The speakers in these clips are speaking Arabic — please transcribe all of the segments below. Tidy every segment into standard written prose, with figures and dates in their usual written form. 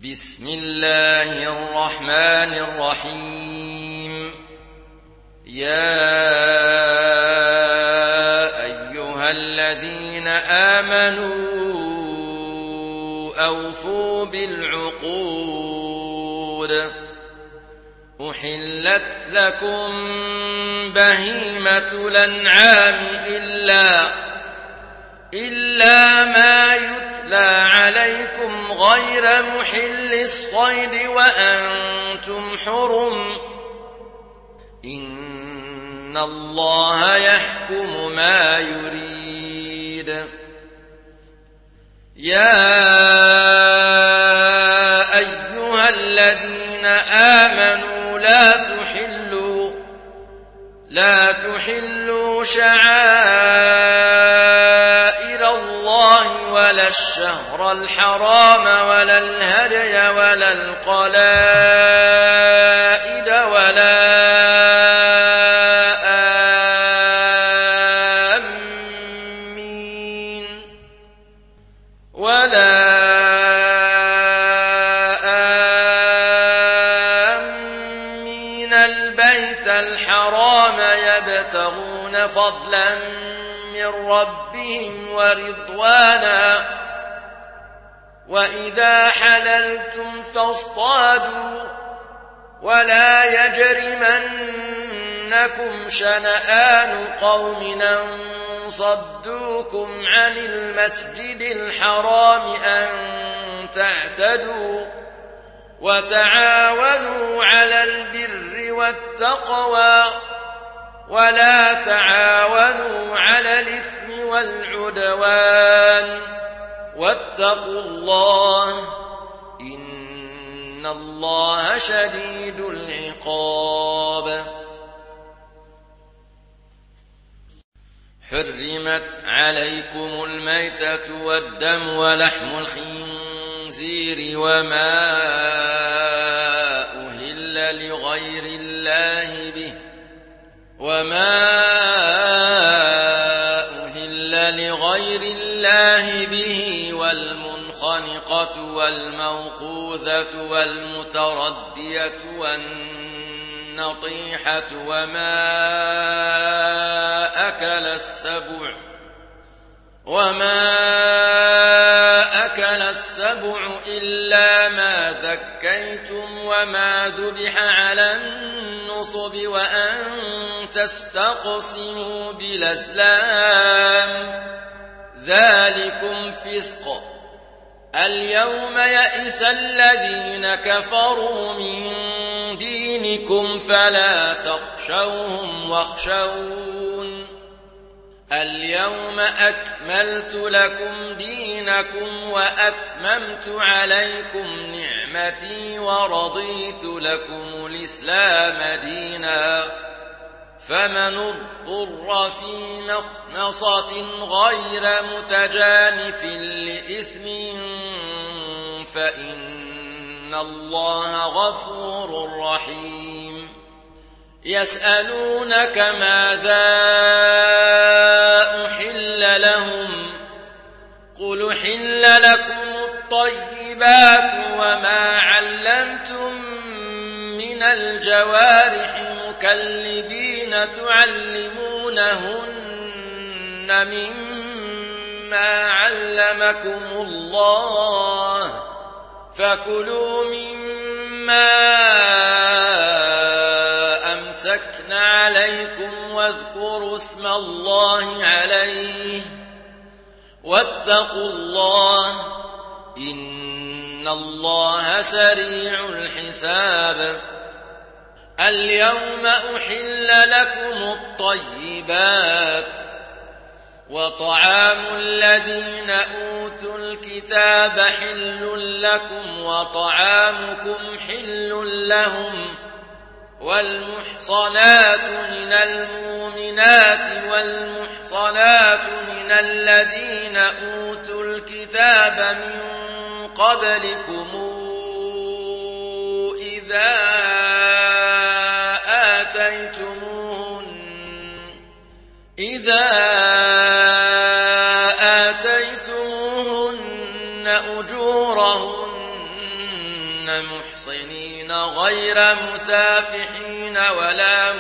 بسم الله الرحمن الرحيم. يا أيها الذين آمنوا أوفوا بالعقود. أحلت لكم بهيمة الأنعام إلا ما يتلى عليكم غير محل الصيد وأنتم حرم. إن الله يحكم ما يريد. يا أيها الذين آمنوا لا تحلوا شعائر الله ولا الشهر الحرام ولا الهدي ولا القلائد آمين البيت الحرام يبتغون فضلا من ربهم ورضوانا. وإذا حللتم فاصطادوا ولا يجرمنكم شنآن قوم أن صدوكم عن المسجد الحرام أن تعتدوا. وتعاونوا على البر والتقوى ولا تعاونوا على الإثم والعدوان. واتقوا الله إن الله شديد العقاب. حرمت عليكم الميتة والدم ولحم الخنزير وما أهل لغير الله به والمنخنقة والموقوذة والمتردية والنطيحة وما أكل السبع إلا ما ذكيتم وما ذبح على النصب وأن تستقسموا بالأزلام ذلكم فسق. اليوم يئس الذين كفروا من دينكم فلا تخشوهم واخشون. اليوم أكملت لكم دينكم وأتممت عليكم نعمتي ورضيت لكم الإسلام دينا. فمن اضطر في مخمصة غير متجانف لإثم فإن الله غفور رحيم. يسألونك ماذا أحل لهم قل أحل لكم الطيبات وما علمتم من الجوارح مكلبين تعلمونهن مما علمكم الله فكلوا مما أمسكن عليكم واذكروا اسم الله عليه واتقوا الله إن الله سريع الحساب. اليوم أحل لكم الطيبات وطعام الذين أوتوا الكتاب حل لكم وطعامكم حل لهم. والمحصنات من المؤمنات والمحصنات من الذين أوتوا الكتاب من قبلكم إذا آتيتموهن أجورهن محصنين غير مسافحين ولا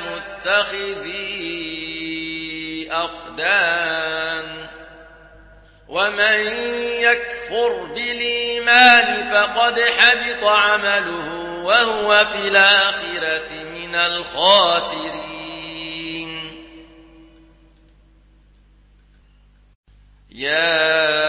متخذي أخدان ومن يكفر بالإيمان فقد حبط عمله وهو في الآخرة من الخاسرين. يا